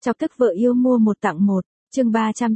Chọc tức vợ yêu mua một tặng một, chương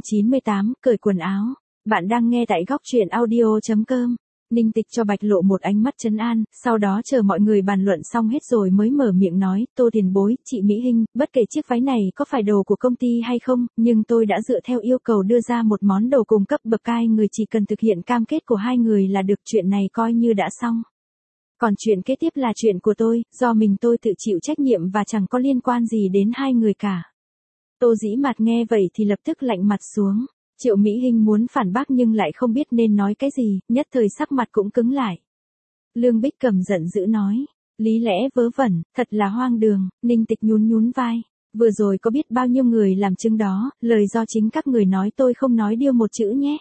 398, cởi quần áo. Bạn đang nghe tại góc truyện audio.com. Ninh Tịch cho Bạch Lộ một ánh mắt trấn an, sau đó chờ mọi người bàn luận xong hết rồi mới mở miệng nói, Tô tiền bối, chị Mỹ Hinh, bất kể chiếc váy này có phải đồ của công ty hay không, nhưng tôi đã dựa theo yêu cầu đưa ra một món đồ cùng cấp bậc cai người, chỉ cần thực hiện cam kết của hai người là được, chuyện này coi như đã xong. Còn chuyện kế tiếp là chuyện của tôi, do mình tôi tự chịu trách nhiệm và chẳng có liên quan gì đến hai người cả. Tô Dĩ Mạt nghe vậy thì lập tức lạnh mặt xuống. Triệu Mỹ Hinh muốn phản bác nhưng lại không biết nên nói cái gì, nhất thời sắc mặt cũng cứng lại. Lương Bích Cầm giận dữ nói, lý lẽ vớ vẩn, thật là hoang đường. Ninh Tịch nhún nhún vai, vừa rồi có biết bao nhiêu người làm chứng đó, lời do chính các người nói, tôi không nói điêu một chữ nhé.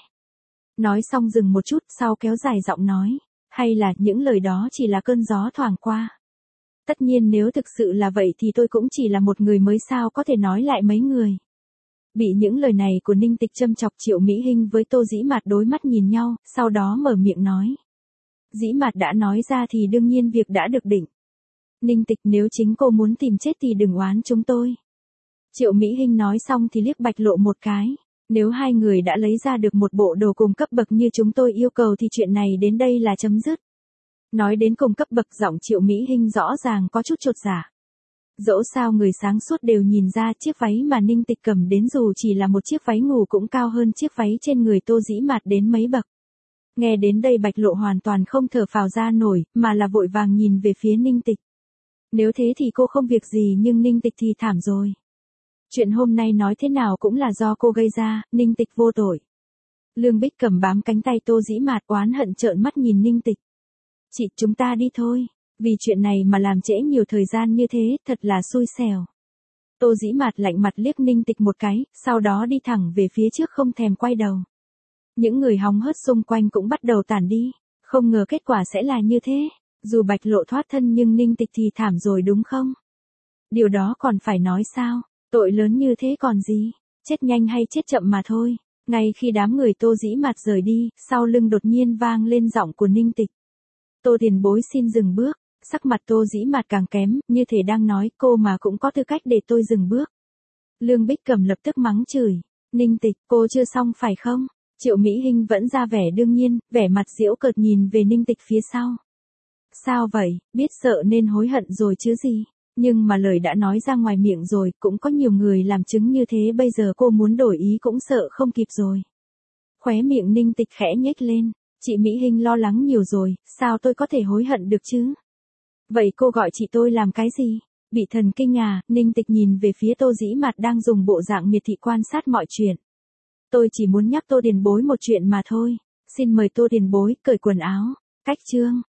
Nói xong dừng một chút, sau kéo dài giọng nói, hay là những lời đó chỉ là cơn gió thoảng qua. Tất nhiên nếu thực sự là vậy thì tôi cũng chỉ là một người mới, sao có thể nói lại mấy người. Bị những lời này của Ninh Tịch châm chọc, Triệu Mỹ Hinh với Tô Dĩ Mạt đối mắt nhìn nhau, sau đó mở miệng nói. Dĩ Mạt đã nói ra thì đương nhiên việc đã được định. Ninh Tịch, nếu chính cô muốn tìm chết thì đừng oán chúng tôi. Triệu Mỹ Hinh nói xong thì liếc Bạch Lộ một cái. Nếu hai người đã lấy ra được một bộ đồ cùng cấp bậc như chúng tôi yêu cầu thì chuyện này đến đây là chấm dứt. Nói đến cùng cấp bậc, giọng Triệu Mỹ Hinh rõ ràng có chút chột dạ. Dẫu sao người sáng suốt đều nhìn ra chiếc váy mà Ninh Tịch cầm đến dù chỉ là một chiếc váy ngủ cũng cao hơn chiếc váy trên người Tô Dĩ Mạt đến mấy bậc. Nghe đến đây Bạch Lộ hoàn toàn không thở phào ra nổi, mà là vội vàng nhìn về phía Ninh Tịch. Nếu thế thì cô không việc gì, nhưng Ninh Tịch thì thảm rồi. Chuyện hôm nay nói thế nào cũng là do cô gây ra, Ninh Tịch vô tội. Lương Bích Cầm bám cánh tay Tô Dĩ Mạt oán hận trợn mắt nhìn Ninh Tịch. Chị, chúng ta đi thôi. Vì chuyện này mà làm trễ nhiều thời gian như thế, thật là xui xẻo. Tô Dĩ Mạt lạnh mặt liếc Ninh Tịch một cái, sau đó đi thẳng về phía trước không thèm quay đầu. Những người hóng hớt xung quanh cũng bắt đầu tản đi. Không ngờ kết quả sẽ là như thế. Dù Bạch Lộ thoát thân nhưng Ninh Tịch thì thảm rồi đúng không? Điều đó còn phải nói sao? Tội lớn như thế còn gì? Chết nhanh hay chết chậm mà thôi. Ngay khi đám người Tô Dĩ Mạt rời đi, sau lưng đột nhiên vang lên giọng của Ninh Tịch. Tô tiền bối xin dừng bước. Sắc mặt Tô Dĩ Mạt càng kém, như thể đang nói, cô mà cũng có tư cách để tôi dừng bước. Lương Bích Cầm lập tức mắng chửi. Ninh Tịch, cô chưa xong phải không? Triệu Mỹ Hinh vẫn ra vẻ đương nhiên, vẻ mặt giễu cợt nhìn về Ninh Tịch phía sau. Sao vậy, biết sợ nên hối hận rồi chứ gì? Nhưng mà lời đã nói ra ngoài miệng rồi, cũng có nhiều người làm chứng như thế, bây giờ cô muốn đổi ý cũng sợ không kịp rồi. Khóe miệng Ninh Tịch khẽ nhếch lên. Chị Mỹ Hinh lo lắng nhiều rồi, sao tôi có thể hối hận được chứ? Vậy cô gọi chị tôi làm cái gì? Bị thần kinh à? Ninh Tịch nhìn về phía Tô Dĩ Mạt đang dùng bộ dạng miệt thị quan sát mọi chuyện. Tôi chỉ muốn nhắc Tô tiền bối một chuyện mà thôi. Xin mời Tô tiền bối cởi quần áo. Cách chương.